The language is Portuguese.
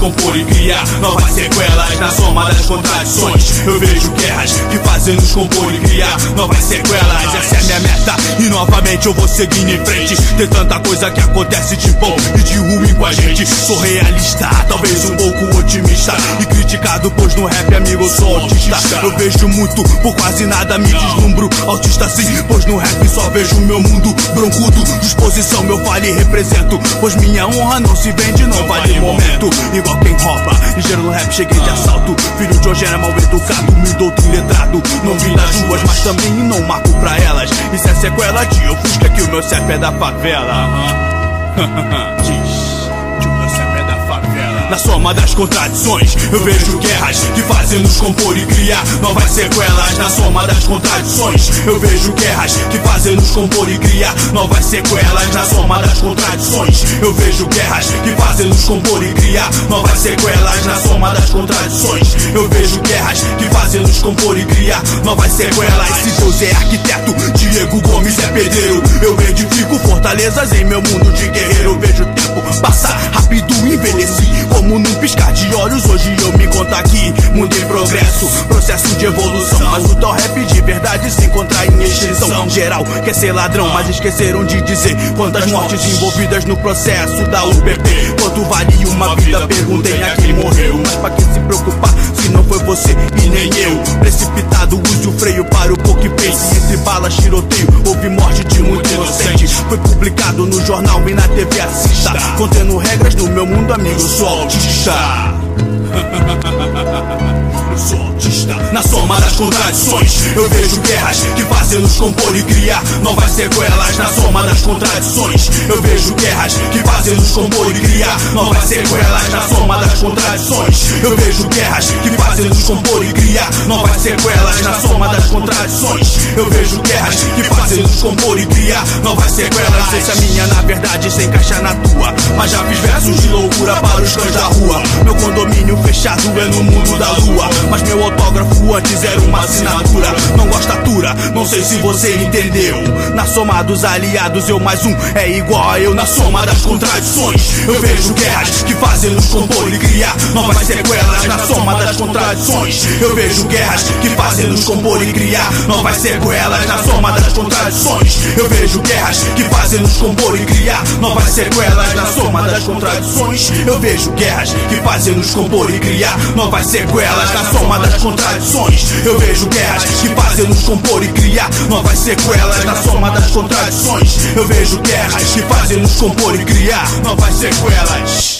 compor e criar novas sequelas na soma das contradições. Eu vejo guerras que fazem nos compor e criar novas sequelas. Essa é minha meta e novamente eu vou seguindo em frente. Tem tanta coisa que acontece de bom e de ruim com a gente. Sou realista, talvez um pouco otimista e criticado, pois no rap, amigo, eu sou autista. Eu vejo muito, por quase nada me deslumbro. Autista sim, pois no rap só vejo meu mundo broncudo. Disposição eu falo e represento, pois minha honra não se vende, não vale momento. Igual quem rouba, ligeiro no rap cheguei de assalto. Filho de hoje era mal educado, me douto letrado. Não vim das ruas, mas também não marco pra elas. Isso é sequela de eu fusca que o meu CEP é da favela. Diz que o meu CEP é da favela. Na soma das contradições, eu vejo guerras que fazem nos compor e criar novas sequelas. Na soma das contradições, eu vejo guerras que fazem nos compor e criar novas sequelas. Na soma das contradições, eu vejo guerras que fazem nos compor e criar novas sequelas. Na soma das contradições, eu vejo guerras que fazem nos compor e criar novas sequelas. Se Deus é arquiteto, Diego Gomes é pedreiro. Eu edifico fortalezas em meu mundo de guerreiro. Eu vejo o tempo passar rápido, envelheci como num piscar de olhos. Hoje eu me conto aqui, mundo em progresso, processo de evolução. Mas o tal rap de verdade se encontra em extinção. Geral quer ser ladrão, mas esqueceram de dizer quantas mortes envolvidas no processo da UPP. Quanto vale uma vida? Perguntem a quem morreu. Mas pra que se preocupar se não foi você e nem eu? Precipitado, use o freio para o pouco pense. Entre balas, tiroteio, houve morte de muito inocente. Foi publicado no jornal e na TV assista. Contendo regras no meu mundo, amigo, eu sou autista. Eu sou autista. Na soma das contradições, eu vejo guerras que fazem nos compor e criar novas sequelas. Na soma das contradições, eu vejo guerras que fazem nos compor e criar novas sequelas. Na soma das contradições, eu vejo guerras que fazem nos compor e criar novas sequelas. Na soma das contradições, eu vejo guerras que fazem nos compor e criar novas sequelas. Essa é minha, na verdade, sem caixa na tua, mas já fiz versos de loucura para os cães da rua. Meu condomínio fechado é no mundo da lua, mas meu autógrafo antes era uma assinatura. Não gostatura, não sei se você entendeu. Na soma dos aliados eu mais um é igual a eu. Na soma das contradições, eu vejo guerras que fazem nos compor e criar novas sequelas. Na soma das contradições, eu vejo guerras que fazem nos compor e criar novas sequelas. Na soma das contradições, eu vejo guerras que fazem nos compor e criar novas sequelas. Na soma das contradições, eu vejo guerras que fazem nos compor e criar novas sequelas. Na soma das contradições, eu vejo guerras que fazem nos compor e criar novas sequelas. Na soma das contradições, eu vejo guerras que fazem nos compor e criar novas sequelas.